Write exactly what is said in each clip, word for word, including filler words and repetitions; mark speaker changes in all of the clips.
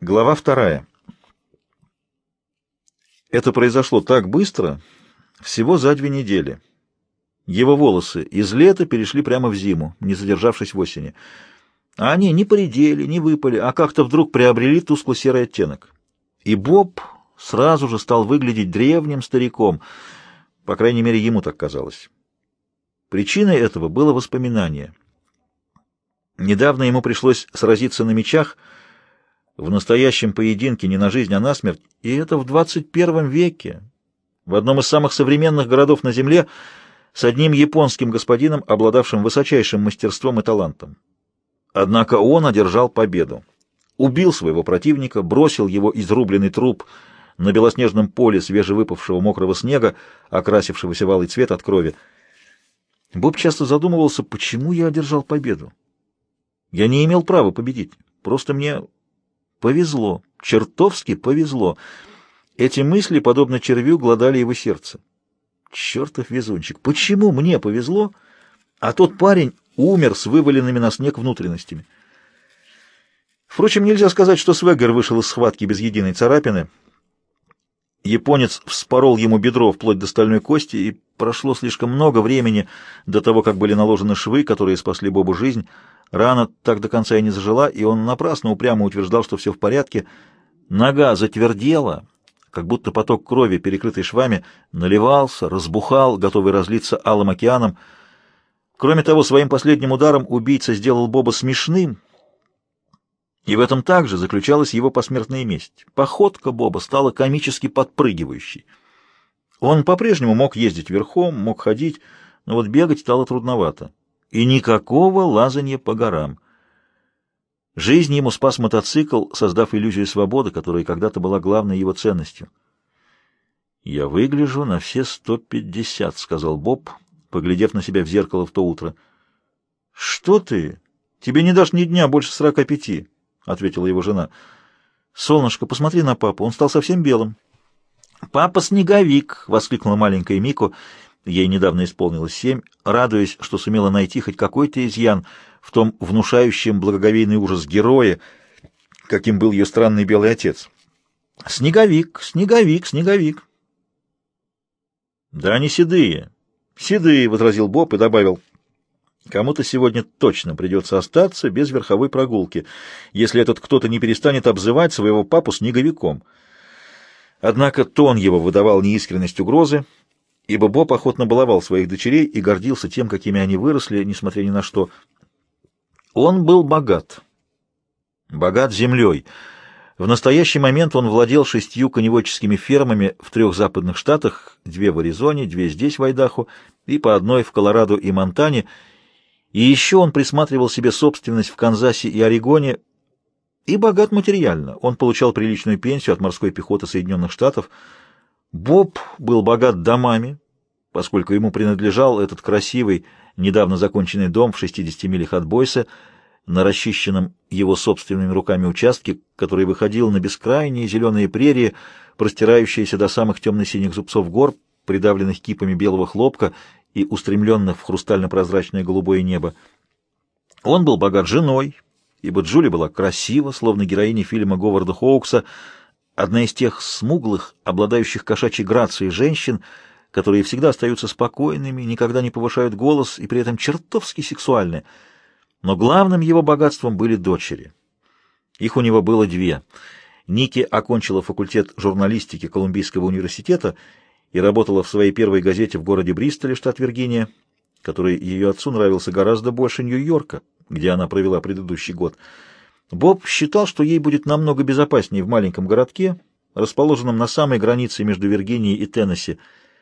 Speaker 1: Глава вторая. Это произошло так быстро, всего за две недели. Его волосы из лета перешли прямо в зиму, не задержавшись в осени. А они не поредели, не выпали, а как-то вдруг приобрели тускло-серый оттенок. И Боб сразу же стал выглядеть древним стариком, по крайней мере, ему так казалось. Причиной этого было воспоминание. Недавно ему пришлось сразиться на мечах, в настоящем поединке не на жизнь, а на смерть, и это в двадцать первом веке, в одном из самых современных городов на Земле, с одним японским господином, обладавшим высочайшим мастерством и талантом. Однако он одержал победу. Убил своего противника, бросил его изрубленный труп на белоснежном поле свежевыпавшего мокрого снега, окрасившегося в алый цвет от крови. Боб часто задумывался, почему я одержал победу. Я не имел права победить, просто мне повезло, чертовски повезло. Эти мысли, подобно червю, глодали его сердце. Чертов везунчик! Почему мне повезло, а тот парень умер с вываленными на снег внутренностями? Впрочем, нельзя сказать, что Свегер вышел из схватки без единой царапины. Японец вспорол ему бедро вплоть до стальной кости, и прошло слишком много времени до того, как были наложены швы, которые спасли Бобу жизнь. Рана так до конца и не зажила, и он напрасно упрямо утверждал, что все в порядке. Нога затвердела, как будто поток крови, перекрытый швами, наливался, разбухал, готовый разлиться алым океаном. Кроме того, своим последним ударом убийца сделал Боба смешным, и в этом также заключалась его посмертная месть. Походка Боба стала комически подпрыгивающей. Он по-прежнему мог ездить верхом, мог ходить, но вот бегать стало трудновато. И никакого лазанья по горам. Жизнь ему спас мотоцикл, создав иллюзию свободы, которая когда-то была главной его ценностью. «Я выгляжу на все сто пятьдесят», — сказал Боб, поглядев на себя в зеркало в то утро. «Что ты? Тебе не дашь ни дня больше сорока пяти», — ответила его жена. «Солнышко, посмотри на папу, он стал совсем белым». «Папа-снеговик!» — воскликнула маленькая Мико. Ей недавно исполнилось семь, радуясь, что сумела найти хоть какой-то изъян в том внушающем благоговейный ужас герое, каким был ее странный белый отец. «Снеговик, снеговик, снеговик!» «Да они седые, седые!» — возразил Боб и добавил. «Кому-то сегодня точно придется остаться без верховой прогулки, если этот кто-то не перестанет обзывать своего папу снеговиком». Однако тон его выдавал неискренность угрозы, ибо Боб охотно баловал своих дочерей и гордился тем, какими они выросли, несмотря ни на что. Он был богат. Богат землей. В настоящий момент он владел шестью коневодческими фермами в трех западных штатах, две в Аризоне, две здесь, в Айдахо, и по одной в Колорадо и Монтане, и еще он присматривал себе собственность в Канзасе и Орегоне, и богат материально. Он получал приличную пенсию от морской пехоты Соединенных Штатов. Боб был богат домами, поскольку ему принадлежал этот красивый, недавно законченный дом в шестидесяти милях от Бойса, на расчищенном его собственными руками участке, который выходил на бескрайние зеленые прерии, простирающиеся до самых темно-синих зубцов гор, придавленных кипами белого хлопка и устремленных в хрустально-прозрачное голубое небо. Он был богат женой, ибо Джули была красива, словно героиня фильма Говарда Хоукса, одна из тех смуглых, обладающих кошачьей грацией женщин, которые всегда остаются спокойными, никогда не повышают голос и при этом чертовски сексуальны. Но главным его богатством были дочери. Их у него было две. Ники окончила факультет журналистики Колумбийского университета и работала в своей первой газете в городе Бристоле, штат Виргиния, который ее отцу нравился гораздо больше Нью-Йорка, где она провела предыдущий год. Боб считал, что ей будет намного безопаснее в маленьком городке, расположенном на самой границе между Виргинией и Теннесси.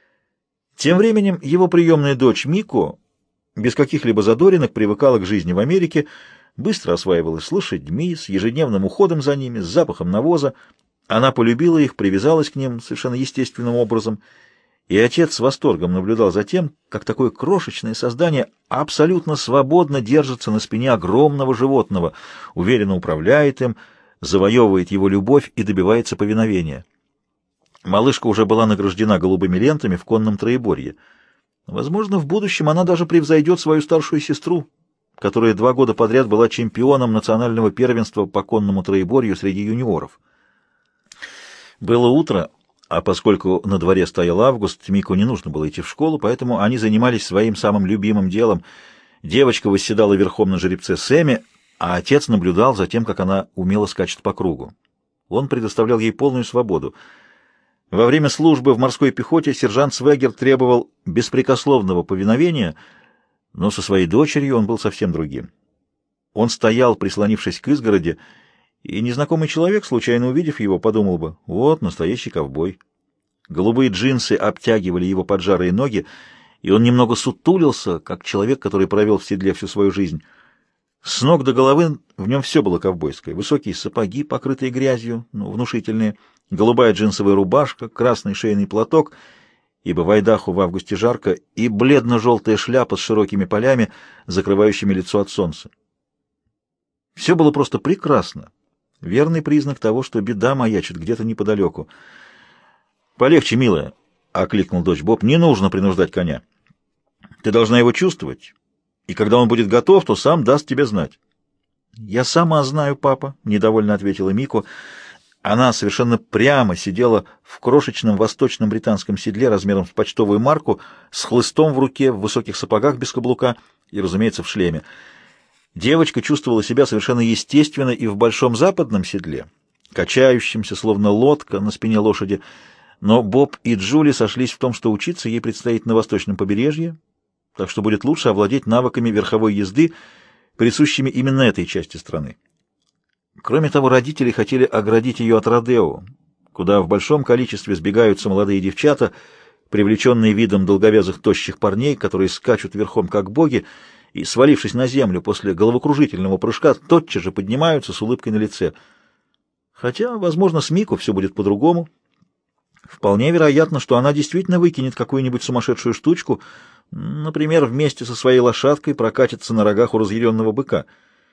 Speaker 1: Тем временем его приемная дочь Мико без каких-либо задоринок привыкала к жизни в Америке, быстро осваивалась с лошадьми, с ежедневным уходом за ними, с запахом навоза. Она полюбила их, привязалась к ним совершенно естественным образом, и отец с восторгом наблюдал за тем, как такое крошечное создание абсолютно свободно держится на спине огромного животного, уверенно управляет им, завоевывает его любовь и добивается повиновения. Малышка уже была награждена голубыми лентами в конном троеборье. Возможно, в будущем она даже превзойдет свою старшую сестру. которая два года подряд была чемпионом национального первенства по конному троеборью среди юниоров. Было утро, а поскольку на дворе стоял август, Мику не нужно было идти в школу, поэтому они занимались своим самым любимым делом. Девочка восседала верхом на жеребце Сэмми, а отец наблюдал за тем, как она умело скачет по кругу. Он предоставлял ей полную свободу. Во время службы в морской пехоте сержант Свегер требовал беспрекословного повиновения, но со своей дочерью он был совсем другим. Он стоял, прислонившись к изгороди, и незнакомый человек, случайно увидев его, подумал бы: вот настоящий ковбой. Голубые джинсы обтягивали его поджарые ноги, и он немного сутулился, как человек, который провел в седле всю свою жизнь. С ног до головы в нем все было ковбойское: высокие сапоги, покрытые грязью, ну, внушительные, голубая джинсовая рубашка, красный шейный платок, ибо в Айдахо в августе жарко, и бледно-желтая шляпа с широкими полями, закрывающими лицо от солнца. Все было просто прекрасно. Верный признак того, что беда маячит где-то неподалеку. «Полегче, милая», — окликнул дочь Боб, — «не нужно принуждать коня. Ты должна его чувствовать, и когда он будет готов, то сам даст тебе знать». «Я сама знаю, папа», — недовольно ответила Мико. Она совершенно прямо сидела в крошечном восточном британском седле размером с почтовую марку, с хлыстом в руке, в высоких сапогах без каблука и, разумеется, в шлеме. Девочка чувствовала себя совершенно естественно и в большом западном седле, качающемся, словно лодка на спине лошади, но Боб и Джули сошлись в том, что учиться ей предстоит на восточном побережье, так что будет лучше овладеть навыками верховой езды, присущими именно этой части страны. Кроме того, родители хотели оградить ее от родео, куда в большом количестве сбегаются молодые девчата, привлеченные видом долговязых тощих парней, которые скачут верхом как боги, и, свалившись на землю после головокружительного прыжка, тотчас же поднимаются с улыбкой на лице. Хотя, возможно, с Мико все будет по-другому. Вполне вероятно, что она действительно выкинет какую-нибудь сумасшедшую штучку, например, вместе со своей лошадкой прокатится на рогах у разъяренного быка.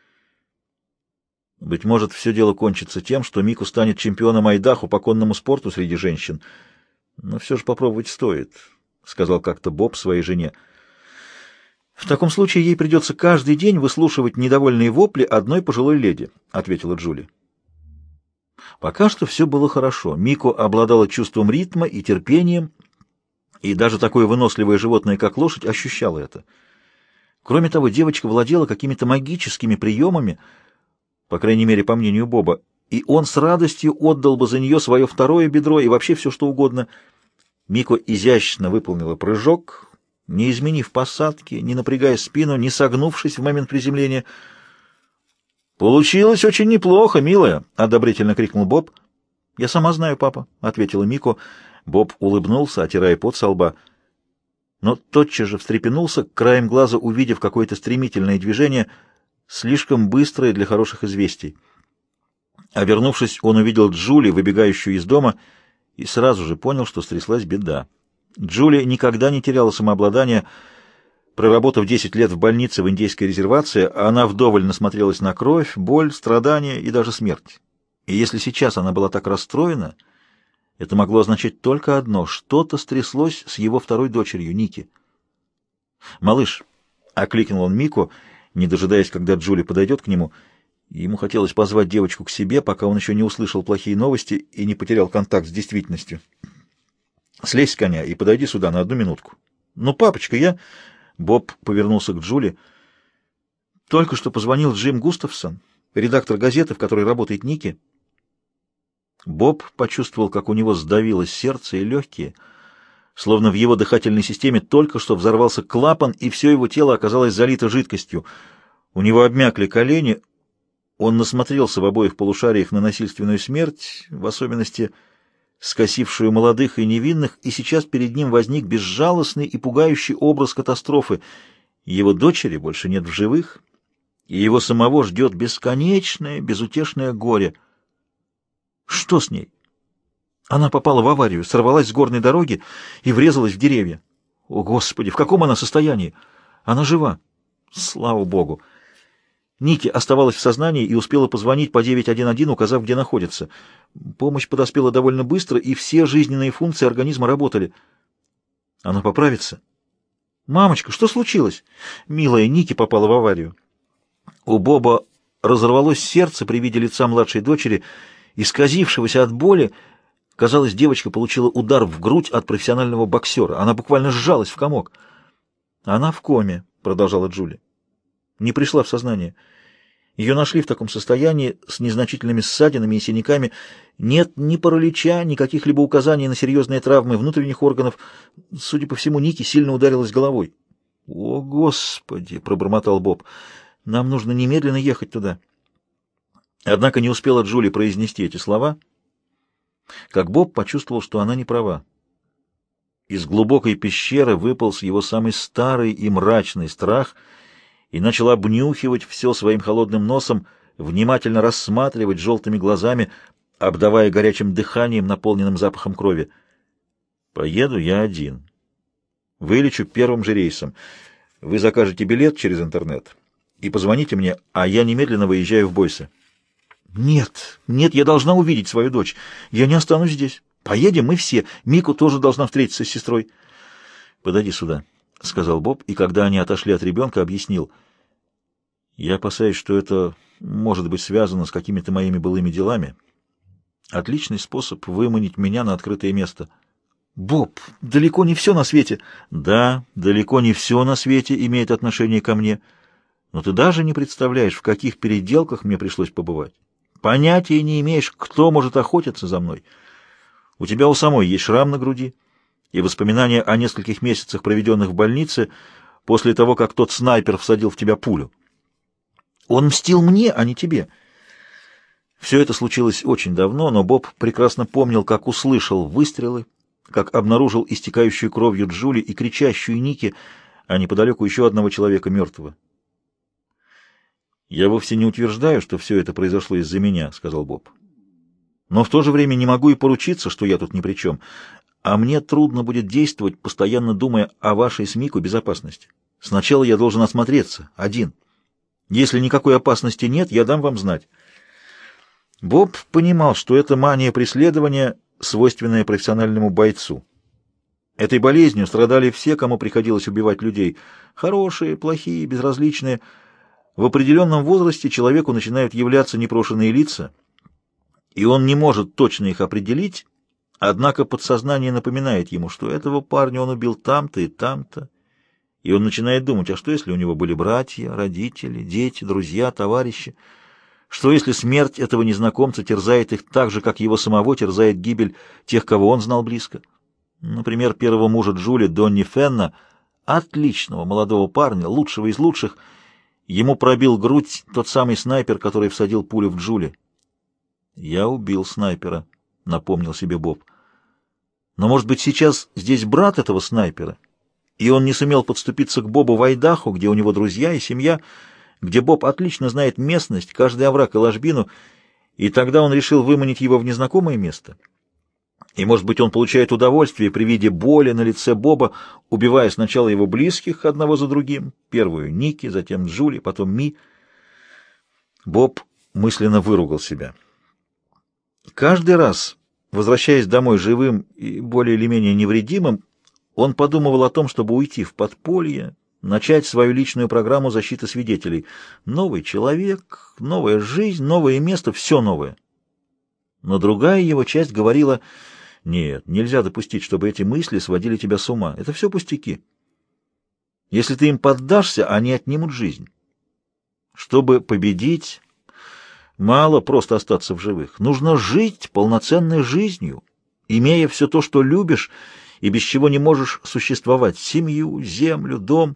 Speaker 1: Быть может, все дело кончится тем, что Мико станет чемпионом Айдахо по конному спорту среди женщин. Но все же попробовать стоит, — сказал как-то Боб своей жене. «В таком случае ей придется каждый день выслушивать недовольные вопли одной пожилой леди», — ответила Джули. Пока что все было хорошо. Мико обладала чувством ритма и терпением, и даже такое выносливое животное, как лошадь, ощущало это. Кроме того, девочка владела какими-то магическими приемами, по крайней мере, по мнению Боба, и он с радостью отдал бы за нее свое второе бедро и вообще все, что угодно. Мико изящно выполнила прыжок, не изменив посадки, не напрягая спину, не согнувшись в момент приземления. «Получилось очень неплохо, милая!» — одобрительно крикнул Боб. «Я сама знаю, папа», — ответила Мико. Боб улыбнулся, отирая пот со лба, но тотчас же встрепенулся, краем глаза увидев какое-то стремительное движение, слишком быстрое для хороших известий. Обернувшись, он увидел Джули, выбегающую из дома, и сразу же понял, что стряслась беда. Джули никогда не теряла самообладания. Проработав десять лет в больнице в индейской резервации, она вдоволь насмотрелась на кровь, боль, страдания и даже смерть. И если сейчас она была так расстроена, это могло означать только одно — что-то стряслось с его второй дочерью, Ники. «Малыш», — окликнул он Мику, не дожидаясь, когда Джули подойдет к нему. Ему хотелось позвать девочку к себе, пока он еще не услышал плохие новости и не потерял контакт с действительностью. «Слезь с коня и подойди сюда на одну минутку». «Ну, папочка, я...» Боб повернулся к Джули. «Только что позвонил Джим Густавсон, редактор газеты, в которой работает Ники». Боб почувствовал, как у него сдавилось сердце и легкие, словно в его дыхательной системе только что взорвался клапан, и все его тело оказалось залито жидкостью. У него обмякли колени, он насмотрелся в обоих полушариях на насильственную смерть, в особенности скосившую молодых и невинных, и сейчас перед ним возник безжалостный и пугающий образ катастрофы. Его дочери больше нет в живых, и его самого ждет бесконечное, безутешное горе. Что с ней? Она попала в аварию, сорвалась с горной дороги и врезалась в деревья. О, Господи, в каком она состоянии? Она жива. Слава Богу. Ники оставалась в сознании и успела позвонить по девять один один, указав, где находится. Помощь подоспела довольно быстро, и все жизненные функции организма работали. Она поправится? «Мамочка, что случилось?» «Милая, Ники попала в аварию. У Боба разорвалось сердце при виде лица младшей дочери, исказившегося от боли. Казалось, девочка получила удар в грудь от профессионального боксера. Она буквально сжалась в комок. «Она в коме», — продолжала Джули. «Не пришла в сознание. Ее нашли в таком состоянии, с незначительными ссадинами и синяками. Нет ни паралича, ни каких-либо указаний на серьезные травмы внутренних органов. Судя по всему, Ники сильно ударилась головой». «О, Господи!» — пробормотал Боб. «Нам нужно немедленно ехать туда». Однако не успела Джули произнести эти слова, как Боб почувствовал, что она не права. Из глубокой пещеры выполз его самый старый и мрачный страх и начал обнюхивать все своим холодным носом, внимательно рассматривать желтыми глазами, обдавая горячим дыханием, наполненным запахом крови. «Поеду я один. Вылечу первым же рейсом. Вы закажете билет через интернет и позвоните мне, а я немедленно выезжаю в Бойсе». «Нет, нет, я должна увидеть свою дочь. Я не останусь здесь. Поедем мы все. Мику тоже должна встретиться с сестрой». «Подойди сюда», — сказал Боб, и когда они отошли от ребенка, объяснил. «Я опасаюсь, что это может быть связано с какими-то моими былыми делами. Отличный способ выманить меня на открытое место». «Боб, далеко не все на свете». «Да, далеко не все на свете имеет отношение ко мне. Но ты даже не представляешь, в каких переделках мне пришлось побывать. Понятия не имеешь, кто может охотиться за мной. У тебя у самой есть шрам на груди и воспоминания о нескольких месяцах, проведенных в больнице, после того, как тот снайпер всадил в тебя пулю. Он мстил мне, а не тебе». Все это случилось очень давно, но Боб прекрасно помнил, как услышал выстрелы, как обнаружил истекающую кровью Джули и кричащую Ники, а неподалеку еще одного человека мертвого. «Я вовсе не утверждаю, что все это произошло из-за меня», — сказал Боб. «Но в то же время не могу и поручиться, что я тут ни при чем. А мне трудно будет действовать, постоянно думая о вашей с Мику безопасности. Сначала я должен осмотреться, один. Если никакой опасности нет, я дам вам знать». Боб понимал, что это мания преследования, свойственная профессиональному бойцу. Этой болезнью страдали все, кому приходилось убивать людей. Хорошие, плохие, безразличные. В определенном возрасте человеку начинают являться непрошенные лица, и он не может точно их определить, однако подсознание напоминает ему, что этого парня он убил там-то и там-то, и он начинает думать, а что если у него были братья, родители, дети, друзья, товарищи? Что если смерть этого незнакомца терзает их так же, как его самого терзает гибель тех, кого он знал близко? Например, первого мужа Джули, Донни Фенна, отличного молодого парня, лучшего из лучших. Ему пробил грудь тот самый снайпер, который всадил пулю в Джули. «Я убил снайпера», — напомнил себе Боб. «Но, может быть, сейчас здесь брат этого снайпера, и он не сумел подступиться к Бобу в Айдахо, где у него друзья и семья, где Боб отлично знает местность, каждый овраг и ложбину, и тогда он решил выманить его в незнакомое место. И, может быть, он получает удовольствие при виде боли на лице Боба, убивая сначала его близких одного за другим, первую Ники, затем Джули, потом Ми». Боб мысленно выругал себя. Каждый раз, возвращаясь домой живым и более или менее невредимым, он подумывал о том, чтобы уйти в подполье, начать свою личную программу защиты свидетелей. Новый человек, новая жизнь, новое место, все новое. Но другая его часть говорила: «Нет, нельзя допустить, чтобы эти мысли сводили тебя с ума. Это все пустяки. Если ты им поддашься, они отнимут жизнь. Чтобы победить, мало просто остаться в живых. Нужно жить полноценной жизнью, имея все то, что любишь, и без чего не можешь существовать: семью, землю, дом».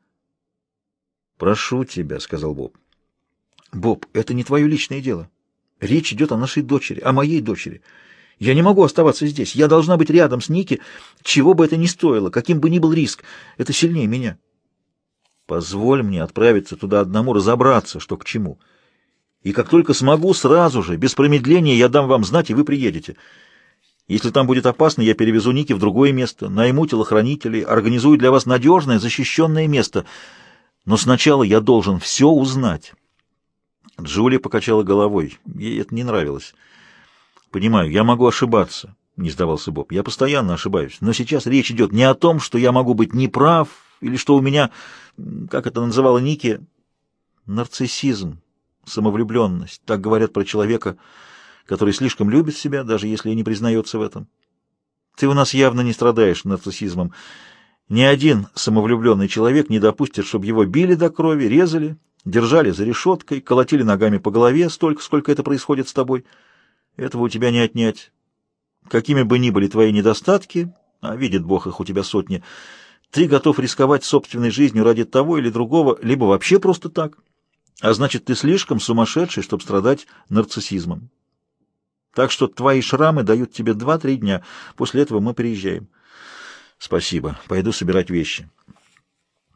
Speaker 1: «Прошу тебя», — сказал Боб. «Боб, это не твое личное дело. Речь идет о нашей дочери, о моей дочери. Я не могу оставаться здесь. Я должна быть рядом с Ники, чего бы это ни стоило, каким бы ни был риск. Это сильнее меня. Позволь мне отправиться туда одному, разобраться, что к чему. И как только смогу, сразу же, без промедления, я дам вам знать, и вы приедете. Если там будет опасно, я перевезу Ники в другое место, найму телохранителей, организую для вас надежное, защищенное место. Но сначала я должен все узнать». Джули покачала головой. Ей это не нравилось. «Понимаю, я могу ошибаться», — не сдавался Боб. «Я постоянно ошибаюсь. Но сейчас речь идет не о том, что я могу быть неправ, или что у меня, как это называла Ники, Нарциссизм, самовлюбленность. Так говорят про человека, который слишком любит себя, даже если и не признается в этом. Ты у нас явно не страдаешь нарциссизмом. Ни один самовлюбленный человек не допустит, чтобы его били до крови, резали, держали за решеткой, колотили ногами по голове столько, сколько это происходит с тобой. Этого у тебя не отнять. Какими бы ни были твои недостатки, а видит Бог их у тебя сотни, ты готов рисковать собственной жизнью ради того или другого, либо вообще просто так. А значит, ты слишком сумасшедший, чтобы страдать нарциссизмом. Так что твои шрамы дают тебе два-три дня. После этого мы приезжаем. Спасибо. Пойду собирать вещи.